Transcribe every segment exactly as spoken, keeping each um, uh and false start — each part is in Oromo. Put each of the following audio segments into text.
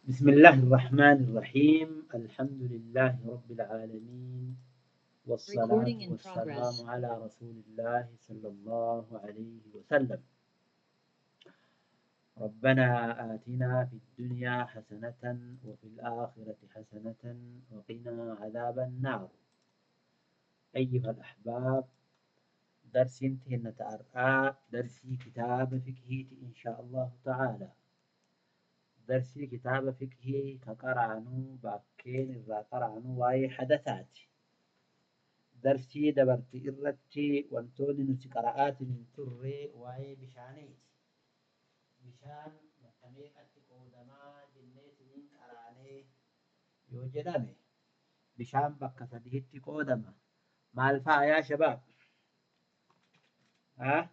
بسم الله الرحمن الرحيم الحمد لله رب العالمين والصلاة والسلام على رسول الله صلى الله عليه وسلم. ربنا آتنا في الدنيا حسنة وفي الآخرة حسنة وقنا عذاب النار. أيها الأحباب، درس نتأرى درسي كتاب فقهي إن شاء الله تعالى. درسي كتاب فقهي كقرانو باكين الرا قرانو واي حدثات. درسي دبرت إرتي وانتوني نتي قراءات من تري واي بشانيت. بشان مكميك أتقودما جنيت من قراني يوجداني. بشان بكة سديهت قودما مالفا يا شباب. ها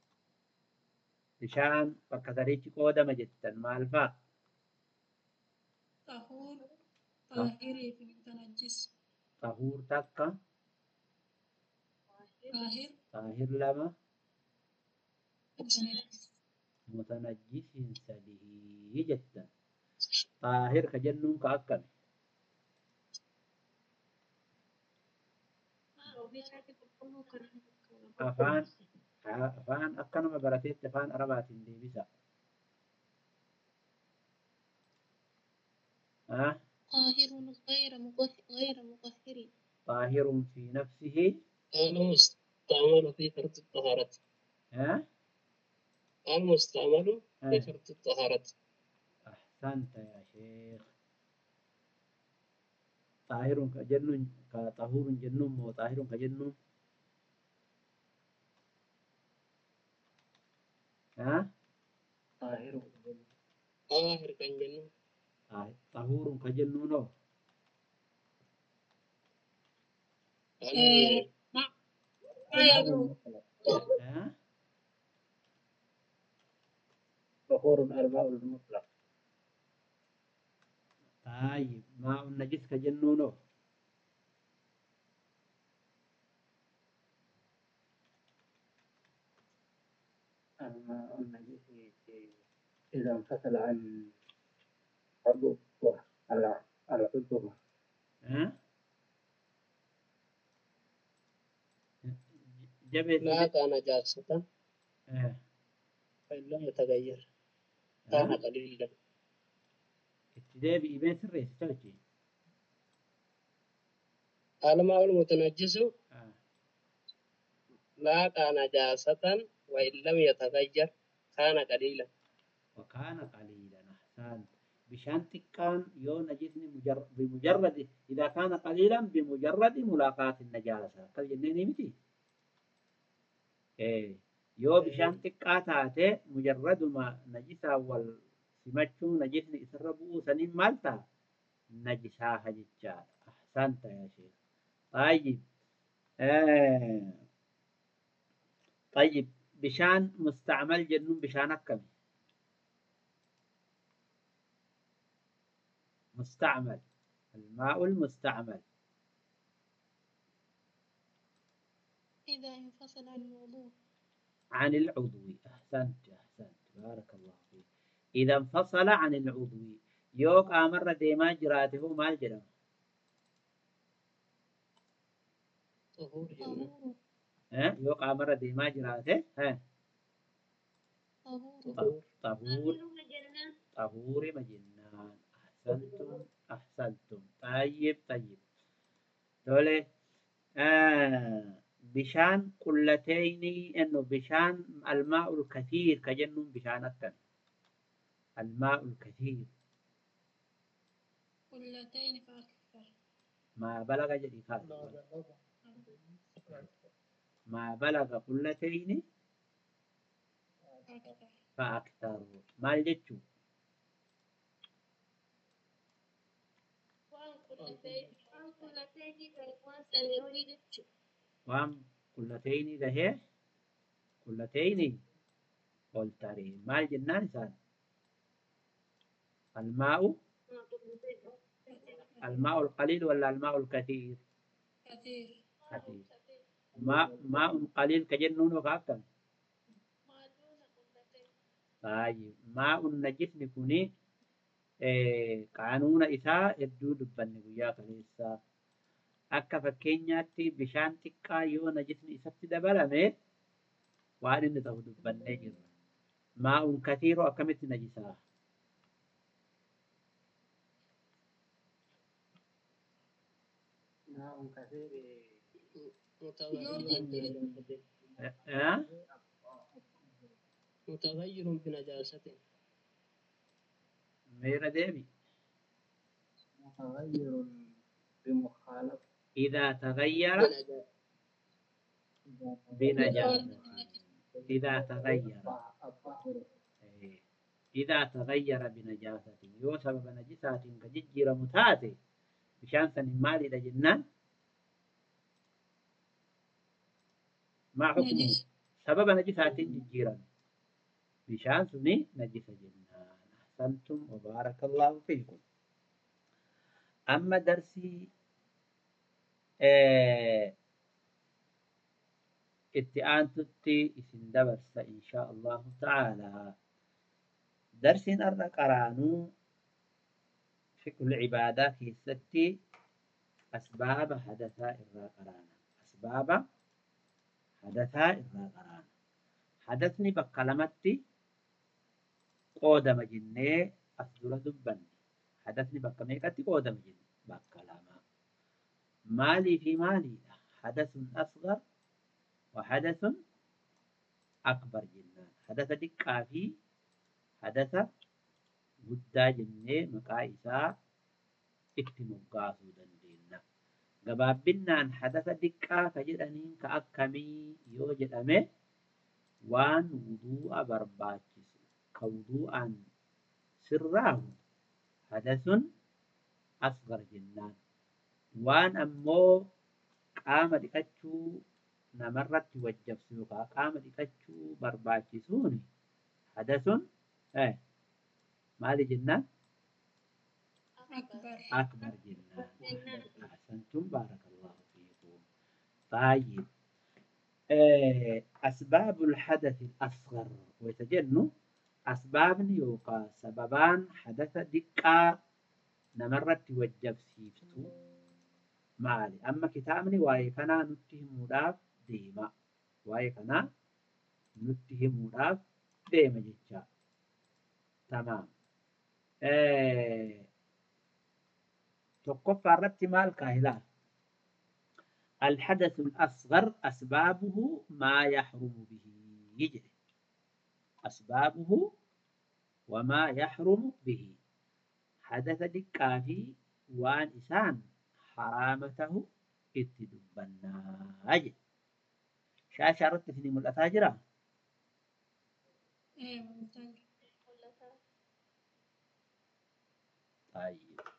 بشان بكة سديهت قودما جدا مالفا طهور طاهري في متنجس طهور تكا طاهر طاهر لما متنجس متنجس سديه جدا. طاهر كجنون كأكل أفان أفان أكنما براتيت أفان أربعة ديبسا. ها طاهر غير مطهر غير مطهر طاهر في نفسه. المستعمل في فرض الطهارة. ها المستعمل في ها فرض الطهارة. أحسنت يا شيخ. طاهر كجنون كطهور جنون مو طاهر كجنون. ها طاهر طاهر كان جنون. طهور كجنونه. إيه، ما ما يقول ها طهور الأرباء المطلق. طيب ماء النجس كجنونه. الماء النجس إذا انفصل عن عضو على على عضو. ها جبت لا كان جاسة ها فإن لم يتغير ها كان قليلا. ابتدائي بإيبان سرية ستوجي. الماء المتنجس آه. لا كان جاسة وإن لم يتغير كان قليلا. وكان قليلا. أحسنت. بشان تكان يو نجسني مجرد بمجرد إذا كان قليلا بمجرد ملاقاة النجاسة قال جنيني متي. إيه يو بشان تكاتاته مجرد ما نجسا والسمتشو نجسني إسربو سنين مالتا نجسا هجتشال. أحسنت يا شيخ. طيب آه. طيب بشان مستعمل جنون بشانك كم مستعمل الماء المستعمل إذا انفصل عن الوضوء عن العضو. أحسنت أحسنت بارك الله فيك. إذا انفصل عن العضو يوك آمر ديما جراته ما الجرم. طهور جنون. طهور ها يوك آمر ديما جراته ها طهور طهور طهور مجنان. أحسنتم أحسنتم. طيب طيب دولة آه بشان قلتين إنه بشان الماء الكثير كجنون بشان أكتر. الماء الكثير قلتين فأكثر ما بلغ جدي ما بلغ قلتين أكثر فأكثر. ما الجتشو وام قلتين ده هي قلتين قلتين ما الجنان سان الماء الماء القليل ولا الماء الكثير؟ كثير كثير. ماء ماء قليل كجنون وكأكثر. ما دون قلتين طيب ماء النجس نكوني qaanuuna isaa hedduu dubbanne guyyaa kaleessaa. Akka fakkeenyaatti bishaan xiqqaa yoo najisni isatti dabalame waan inni ta'u dubbannee jirra. Maa'uun katiiroo akkamitti najisaa? Maa'uun katiiri mutaghayyirun binajaasatin. Meera deemi. متغير بمخالفة إذا تغير بنجاسة إذا تغير إيه. إذا تغير بنجاسة يو سبب نجسات كججير متاتي بشان سن مالي لجنان ما حكمه سبب نجسات ججيرا بشان سني نجس جنان. أحسنتم وبارك الله فيكم. أما درسي اه اتئانتتي اسم دبرس إن شاء الله تعالى. درس أرى قرانو في كل عبادة في ستي أسباب حدثاء إرى قرانا. أسباب حدثاء إرى قرانا. حدثني بكلمتي قودم جنة أسدر دبني. حدثني بكا ميقاتي قودم جنة بكلامة مالي في مالي حدث أصغر وحدث أكبر جنة. حدث دكا في حدث قدا جنة مقايسا اتمقاسو دندينا. قبابنا حدث دكا فجدنين كأكمي يوجد أمي وان وضوء برباكس كوضوءا سراه حدث أصغر جنان. وان أمو قام دكتشو نمرت وجب سوقا قام دكتشو برباكسوني حدث ايه ماذا جنان أكبر أكبر جنان. أحسنتم بارك الله فيكم. طيب إيه أسباب الحدث الأصغر ويتجنوا أسباب يوقع سببان حدث دقة نمرت وجب سيفتو مالي. أما كتابني واي كنا نتهم مداف ديما واي كنا نتهم مداف ديما جيتشا تمام. إيه تقف الربط مال كاهلا. الحدث الأصغر أسبابه ما يحرم به يجري. أسبابه وما يحرم به حدث دكافي وان إسان حرامته اتدبناج. شاشة رتفني من الأتاجرة. إيه ممتاز. طيب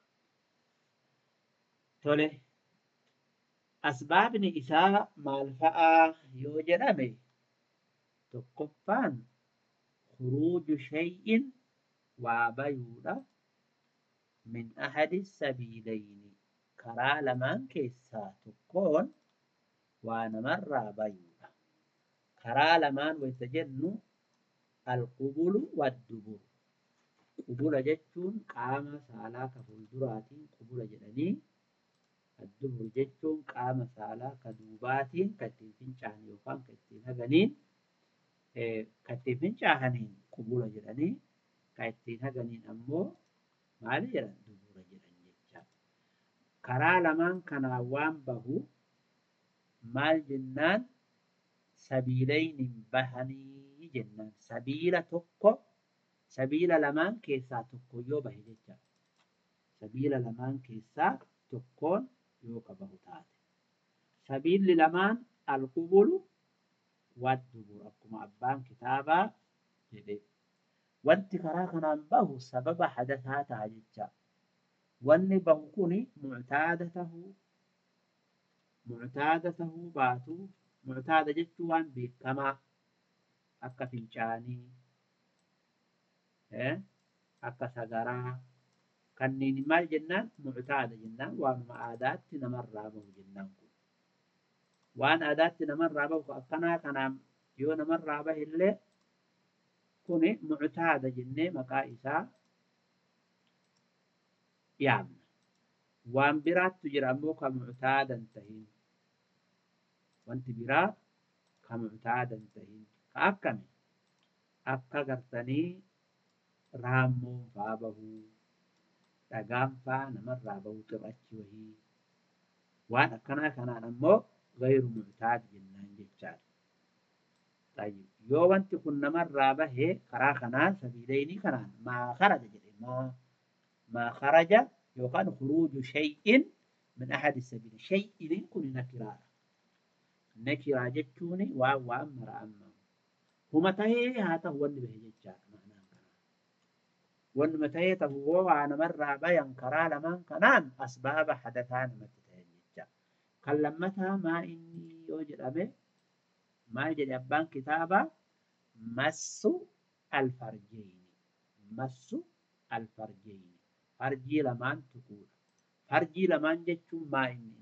تولي أسباب نساء مالفأة يوجد أمي تقفان خروج شيء وبيودا من أحد السبيلين كرا لمن كيسا تكون ونمر بيودا. كرا لمن ويتجن القبول والدبر. قبول جتون قام سالا كفولدراتين قبول جدني. الدبر جتون قام سالا كدوباتين كتفين شاهن يوفان كتفين هغنين كتفين شاهنين قبول جدني كتفين هغنين أمو مالي جدن دبر جدن جتشا. كرا لمن كناوان بهو مال جنان سبيلين بهني جنان. سبيل تقو سبيل لمن كيسا تقو يو بهي جتشا. سبيل لمن كيسا تقون يو كبهو تاتي. سبيل لمن القبول والدبر أكما أبان كتابا جدي. وانت كراكنا به سبب حدثاتها جتشا. واني بهكوني معتادته معتادته باتو معتادة جتوان بكما أكا فنشاني إيه أكا سقرا كنين مال جنان معتادة جنان وان ما عادات نمر رابه جنان وان عادات نمر رابه أكنا كنام يو نمر رابه اللي كوني معتادة جنة مقائسة yaamna. Waan biraattu jira ammoo kan muctaadan tahin. Wanti biraa kan muctaadan tahin. Ka akkami? Akka gartanii raammoon faa bahuu, dhagaan faa namarraa bahuu cirrachi wahii. Waan akkanaa kanaan ammoo gayru muctaad jennaan jechaadha. طيب yoo wanti kun namarraa bahee karaa kanaan sabiileynii kanaan maa kharaja jedhe maa maa kharaja yookaan khuruuju shay'in min ahadi sabiila shay'iniin kun nakiraadha. Nakiraa jechuun waan waan mara amma huma tahee haa ta'u wanni bahe jechaadha ma'anaan kanaa. Wannuma tahee ta'u hoo waa namarraa bayan karaa lamaan kanaan asbaaba hadataa namatti ta'e jecha. Kan lammataa maa inni yoo jedhame maal jedhe abbaan kitaaba massu alfarjeyni massu alfarjeyni farjii lamaan tuquudha. Farjii lamaan jechuun maa inni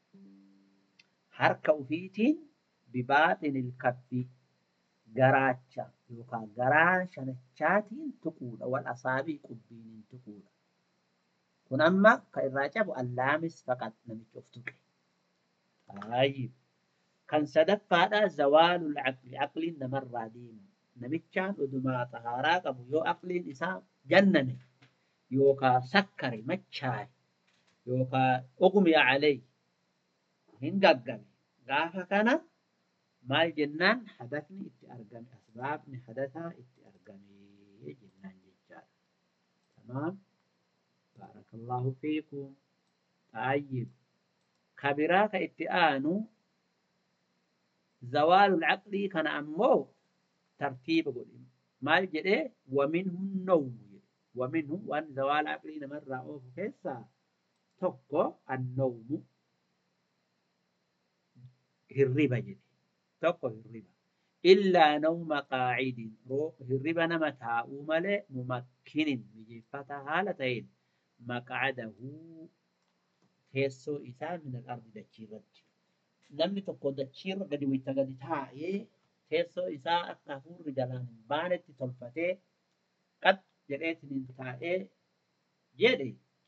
harka ufiitiin bibaaxinil kaffi garaacha yookaan garaa shanachaatiin tuquudha wal asaabii qubbiiniin tuquudha. Kun amma kan irraa cabu allaamis faqat namicha of tuqe. Taayib. Kan sadaffaadha zawaalul aqli aqliin namarraa deemu namichaan odumaa xahaaraa qabu yoo aqliin isaa janname yookaan sakkare machaa'e yookaan ughmiya alayhi hin gaggame gaafa kana maal jennaan hadatni itti argame asbaabni hadataa itti argame jennaan jechaadha. Tamaam baarakallahu fiikum. Taayib kabiraa ka itti aanu زوال العقل كان أمو ترتيب قولي ما جدي ومنه النوم ومنه وأن زوال العقل مرة أوف كيسا تقو النوم هربا جدي تقو هربا إلا نوم قاعد روح هربا نمتا أمالي ممكن بجفتا هالتين مقعده كيسو إسان من الأرض دجيرت namni tokko dachiirra gadi wayita gadi taa'ee teessoo isaa akka hafuurri jalaan hin baanetti tolfatee qad jedheetiin taa'ee jedhe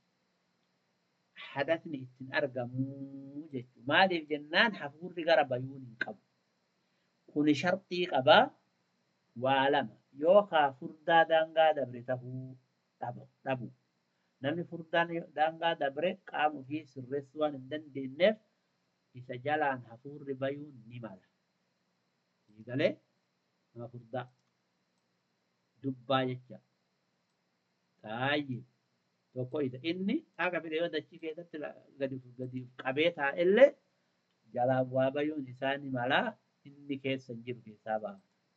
hadatni ittiin argamuu jechuudha. Maaliif jennaan hafuurri gara bayuun hin qabu. Kuni sharxii qabaa waa lama yookaan furdaa daangaa dabre tahuu dhabu. Namni furdaan daangaa dabre qaama ofii sirreessuu waan hin dandeenyeef isa jalaan hafuurri bayuun ni mala. Galee nama furdaa dubbaa jecha. Taayib tokko isa inni akka fide yoo dachii keessatti gadi gadi qabee taa'ellee jalaan waa bayuun isaa ni mala inni keessa hin jiru keessaa ba'a.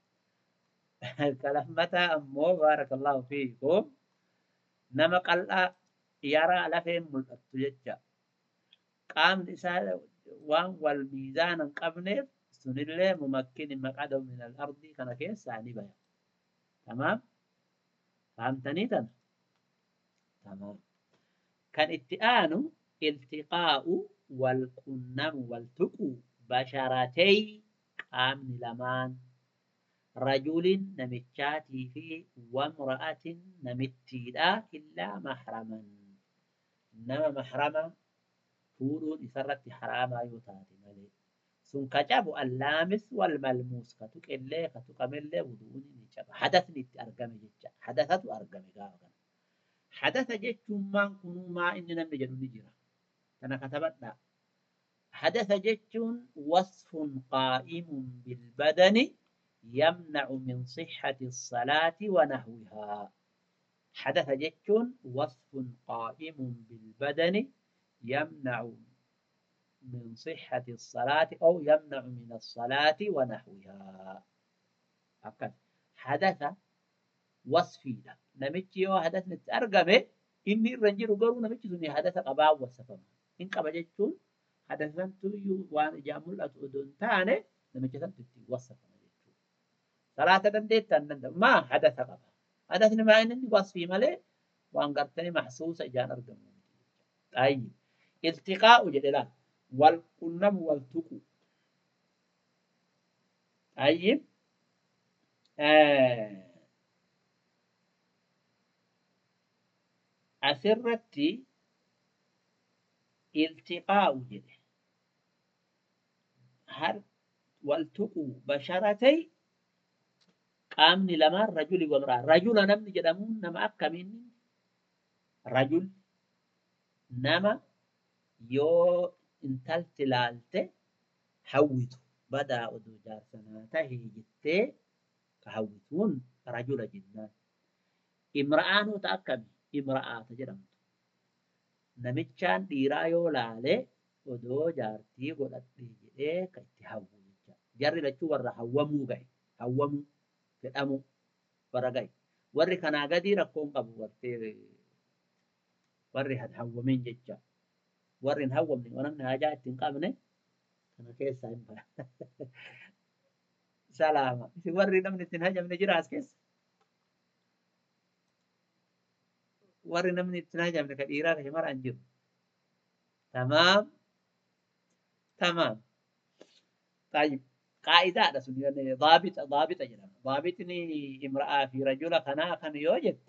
Kalammataa ammoo baarakallahu fiikum nama qal'aa yaraa lafeen mul'attu jecha. Qaamni isaa waan wal miizaan hin qabneef sunillee mumakkin maqadahu min al-ardi kana keessaa ni baya. Tamaam? Fahamtanii tana? Tamaam. Kan itti aanu iltiqaa'u wal qunnamu wal tuqu basharatay qaamni lamaan rajulin namichaatii fi wamra'atin namittiidha illaa mahraman. Nama mahrama fuudhuun isarratti haraamaa yoo taate malee sun ka cabu allaamis wal malmuus ka tuqellee ka tuqamellee wuduun ni caba hadatni itti argame jecha hadatatu argame gaafa kana hadata jechuun maan kunuu maa inni namni jedhu ni jira kana katabadha hadata jechuun wasfun qaa'imun bilbadani yamna'u min sihhati salaati wa nahwihaa hadata jechuun wasfun qaa'imun bilbadani يمنع من صحة الصلاة أو يمنع من الصلاة ونحوها. أكد حدث وصفي لا نمتي حدث نتأرجمه إني الرجل قالوا نمتي زني حدث قباء وصفما إن قبجتون حدثا تيو وان جامل أتودون تاني نمتي تنتي وصفما صلاة تنديت تندم ما حدث قباء حدث ما إنني وصفي ملء وان قرتني محسوس إجان أرجمه. طيب التقاء جدلا والقنم والتقو. طيب آه. أسرتي iltiqaa'u jedhe har waltuquu basharatay qaamni lamaan rajuli wamraa rajula namni jedhamuun nama akkamiin rajul nama yoo intalti laalte hawwitu badaa oduu jaarsanaa tahee jettee ka hawwituun rajula jennaan imra'aanuu ta akkami imra'aata jedhamtu namichaan dhiiraa yoo laale odoo jaartii godhadhe jedhee ka itti hawwu jecha jarri lachuu warra hawwamuu ga'e hawwamuu fedhamuu warra ga'e warri kanaa gadii rakkoon qabu wartee warri hawwameen jecha warri hin hawwamne namni hajaa ittiin qabne kana keessaa hin bara salaama warri namni ittiin hajamne jira as keessa warri namni ittiin hajamne ka dhiiraa ka shamaraa hin jiru tamaam tamaam طيب قاعدة هذا سني ضابط ضابط جنا ضابطني امرأة في رجل كنا كان يوجد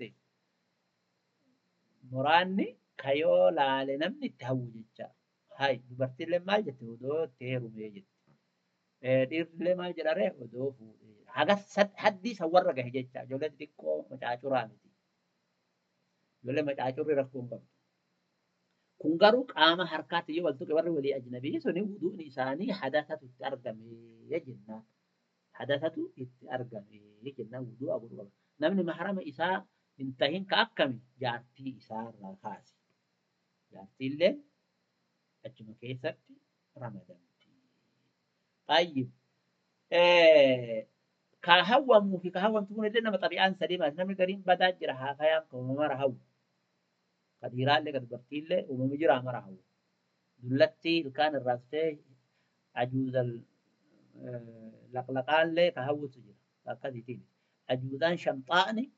مراني كيو لا لنمني تهوجتشا هاي دبرتي لما جت ودو تيرو ميجت دير لما جراره ودو فو حاجة سد حدي سوّر رجع جتشا جولة ديكو متعاشراني جولة متعاشر ركون قبل كونغارو قام حركات يو ولتو كبر ولي أجنبي سوني وضوء نساني حدثت ترجم يجنا حدثت ترجم يجنا وضوء أقول والله نمني محرم إساء انتهين كأكمي جارتي إساء راخاس جارتي اللي أجمع كيستي رمضان طيب إيه كهوم في كهوم تكون لنا بطبيعة سليمة نمني قريب بدأ جرها خيام كوما رهو قديران لك دبرتي اللي ومجرى مرهو دلتي كان الراسته عجوز اللقلقان لي كهو سجرة فكذي تيجي عجوزان شمطاني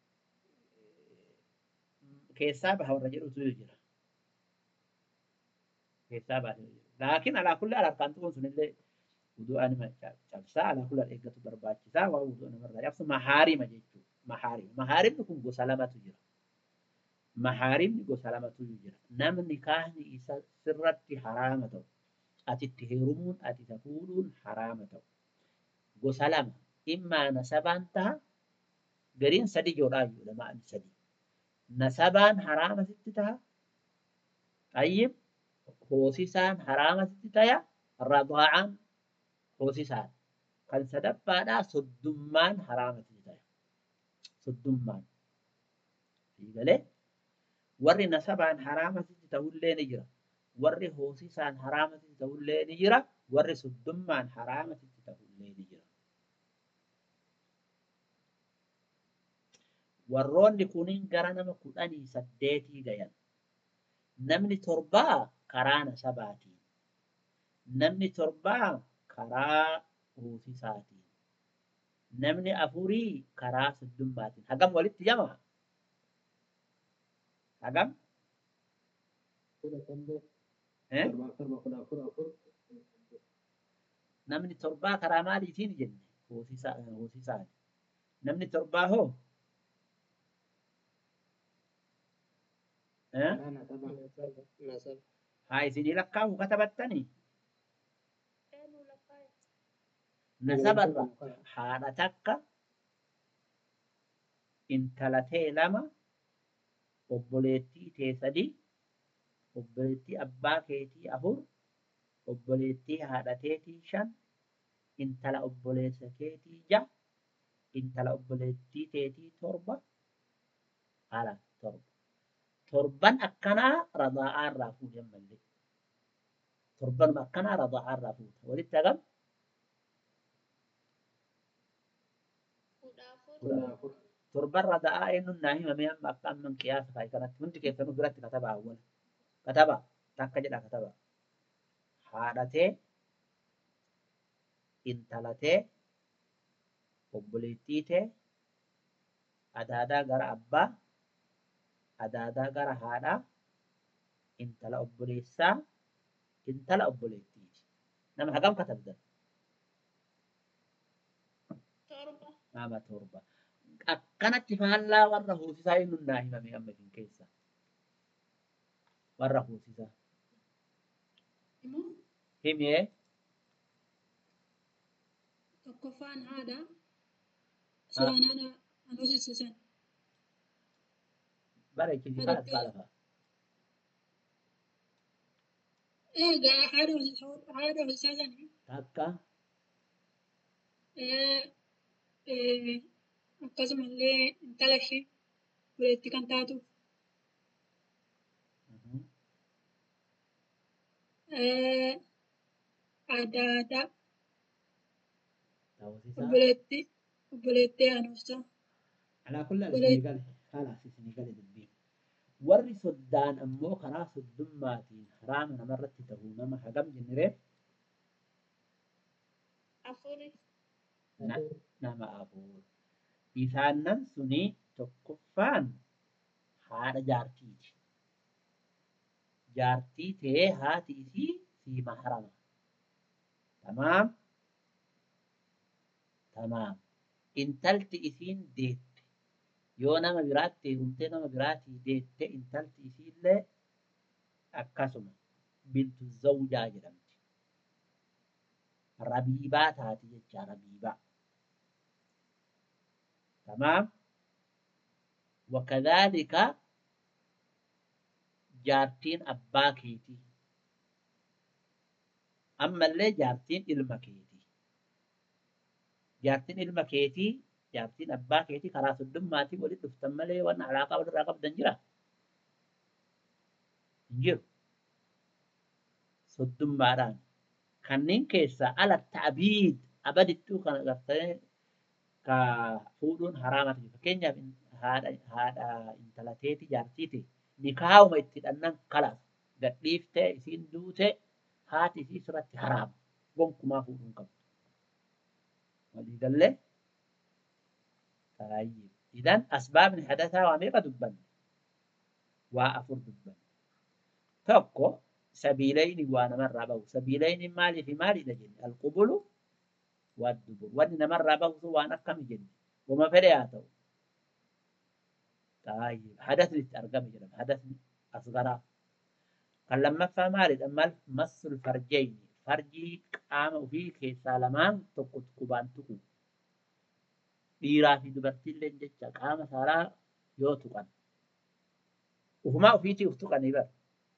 كيسابها والرجل سجرة كيسابها لكن على كل الأركان تكون سنة اللي وضوء أنا ما جالسة على كل الإيجاد برباط كذا ووضوء أنا مرة يقصد محارم جيتو محارم محارم تكون بسلامة سجرة محارم نقول سلامة يجرى نم نكاهني إسا سرتي حرامته أتي تهرمون أتي تقولون حرامته قو سلامة إما نسبانتها قرين سدي جوراي لما أن سدي نسبان حرامة ستتها طيب خوصيسان حرامة ستتها الرضاعان خوصيسان كان سدب بعد صدمان حرامة ستتها صدمان في قلت warri nasabaan haraamatti ta'ullee ni jira warri hoosisaan haraamatti ta'ullee ni jira warri suddummaan haraamatti ta'ullee ni jira warroonni kuniin gara nama kudhanii saddeetii gayan namni torbaa karaa nasabaatiin namni torbaa karaa hoosisaatiin namni afurii karaa suddummaatiin hagam walitti jamaa agam namni torbaa karaa maaliitiin jenne hoosisaan namni torbaa hoo haa isinii lakkaa'u katabattanii nasabarra haadha takka intalatee lama obboleettii tee sadii obboleettii abbaa keetii afur obboleettii haadha teetii shan intala obboleessa keetii ja'a intala obboleettii teetii torba haala torba torban akkanaa radaa'aa irraa fuudhan mallee torbanuma akkanaa radaa'aa irraa fuudha walitti hagam torban radaa'aa eenyuun naa himamee amma akka amman qiyaasa fa'i kanatti hundi keessanuu biratti kataba awwala kataba takka jedha kataba haadhatee intalatee obboleettii tee adaadaa gara abbaa adaadaa gara haadhaa intala obboleessaa intala obboleettiiti nama hagam katabdan torba nama torba akkanatti faallaa warra hoosisaa eenyuun naa himame amma isin keessa warra hoosisaa himee tokkoffaan haadha haa suuraan haadha anuusisisan bareechisi kaa haadhattee asbaala fa'a. eegaa haadha hojii- haadha hojii sanii Takka akkasumallee intala ishee buleetti kan taatu mhm, adda addaa ta'uusisaa obboleetti obboleettee anuusaa alaa kullaan isinii obboleetti gale kalaas isinii gale dubbiin. Warri soddaan ammoo karaa soddummaatiin haraama namarratti ta'uu nama hagam jenniree afurii na- nama afur. Isaannan suni tokkoffaan haadha jaartiiti. Jaartii ta'ee haati isii sii maharama. Tamaam tamaam. Intalti isiin deette yoo nama biraatti heerumtee nama biraatii deette intalti isiillee akkasuma bintu zawjaa jedhamti. Rabiibaa taati jecha rabiibaa. Tamaam. Wakadhaalika jaartiin abbaa keetii. Ammallee jaartiin ilma keetii. Jaartiin ilma keetii jaartiin abbaa keetii karaa soddommaatii walitti dhuftan malee waan alaaqaa walirraa qabdan jira? Hin jiru. Soddummaadhaan. Kanneen keessaa ala ta'abiid abadittuu kana gartee ka fuudhuun haraamati. Fakkeenyaaf haadha haadha intala teeti jaartii ta'e nikaahuma itti hidhannan kalaas gadhiiftee isiin duute haati isii sirratti haraama. Gonkumaa fuudhuun qabdu. Walii gallee taayib. Idan asbaabni hadataa waa meeqa dubbanne? Waa afur dubbanne. Tokko sabiilayni waa namarraa bahu. Sabiilayni maalii fi maalidha jenne? Alqubulu waddubur. Wanni namarraa bahu sun waan akkami jenne? Wama fedhe haa ta'u. Taayib. Hadasni itti argame jedhama. Hadasni asgaraa. Kan lammaffaa maalidha? Mal massul farjayni. Farjii qaama ofii keessaa lamaan tokko qubaan tuqu. Dhiiraa fi dubartiillee jecha qaama saalaa yoo tuqan. Ufumaa ofiitii uf tuqanii bara.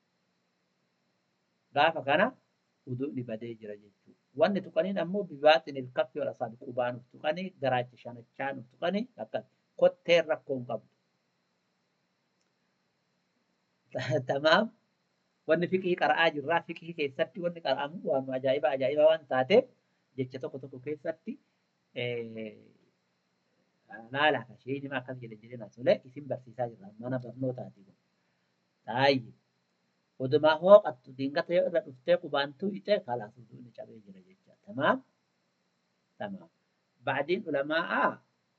Gaafa kana wuduu'ni badee jira jechuudha. Wanni tuqaniin ammoo bibaaxin ilkaffi wal asaabi qubaan uf tuqanii garaacha shanachaan uf tuqanii akkas kotteen rakkoo hin qabdu. Tamaam. Wanni fiqii qara'aa jirraa fiqii keessatti wanni qara'amu waan ajaa'iba ajaa'iba waan taateef jecha tokko tokko keessatti laalaa ka isheen himaa akkas jedhe jedhee naas malee isin barsiisaa jirra mana barnootaati kun. Taayib. Odumaa hooqattu diingata yoo irra dhuftee qubaan tu'ite kalaas wuduu'ni cabee jira jecha. Tamaam. Tamaam. Baadiin ulamaa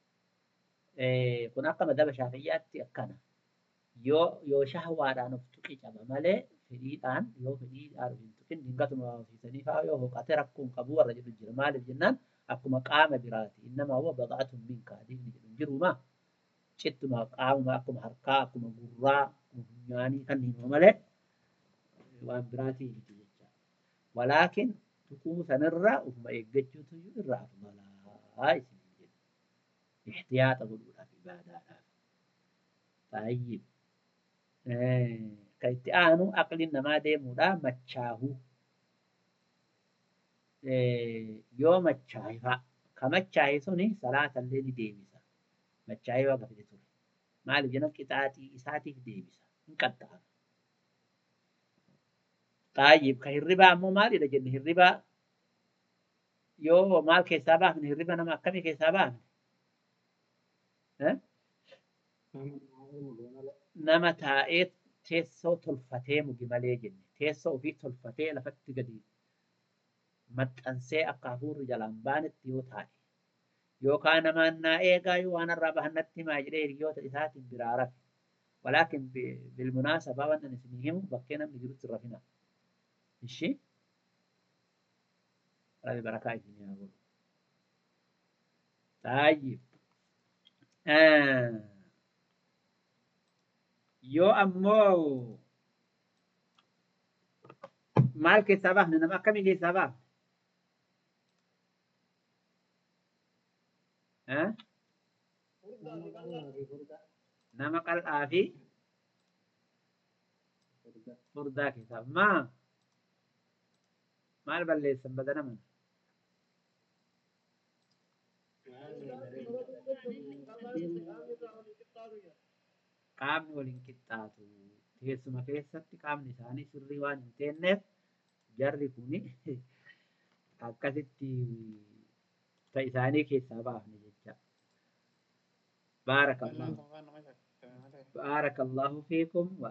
kun akka madaba shaafiyyaatti akkana. Yoo yoo shahwaadhaan of tuqi caba malee fedhiidhaan yoo fedhiidhaan hin tuqin dingatuma hoosisanii fa'aa yoo hooqate rakkoo hin qabu warra jedhu jira. Maaliif jennaan akkuma qaama biraati. Innamaa huwa bada'atun minka adiifni jedhu jiruma. Cittuma qaamuma akkuma harkaa akkuma gurraa akkuma funyaanii kanneen malee waan biraatii miti jecha. Walaakin tuquu sanirra ufuma eeggachuutu irraa afmalaa isin jedhu. Ihtiyaata godhuudhaaf ibaadaadhaaf. Taayib. Kan itti aanu aqliin namaa deemuudha machaahuu. Yoo machaahe fa'a ka machaahe suni salaatallee ni deebisa. Machaahee waa gafite ture. Maaliif jenna qixaaxii isaatiif deebisa. Hin qaxxa'a. Taayib ka hirribaa ammoo maalidha jenne hirribaa yoo maal keessaa baafne hirriba nama akkamii keessaa baafne? Nama taa'ee teessoo tolfatee mugi malee jenne teessoo ofii tolfatee lafatti gadi maxxansee akka hafuurri jalaan baanetti yoo taa'e yookaan namaan naa eegaa yoo waan irraa bahannatti himaa jedhee hiriyoota isaatiin biraa rafe. Walaakin bilmunaasabaa waan ani isinii himu bakkee namni jirutti rafina. Ishii rabbi barakaa isinii haa godhu. Taayib. Yoo ammoo maal keessaa baafne nama akkamii keessaa baafne? Eh? Nama qal'aa fi furdaa. Nama qal'aa fi Furdaa. furdaa keessaa maa maal balleessan badana mana? Qaamni waliin qixxaatu teessuma keessatti qaamni isaanii sirrii waan hin teenneef jarri kuni akkasitti ta isaanii keessaa baafne jecha. Baarakallahu baarakallahu fiikum.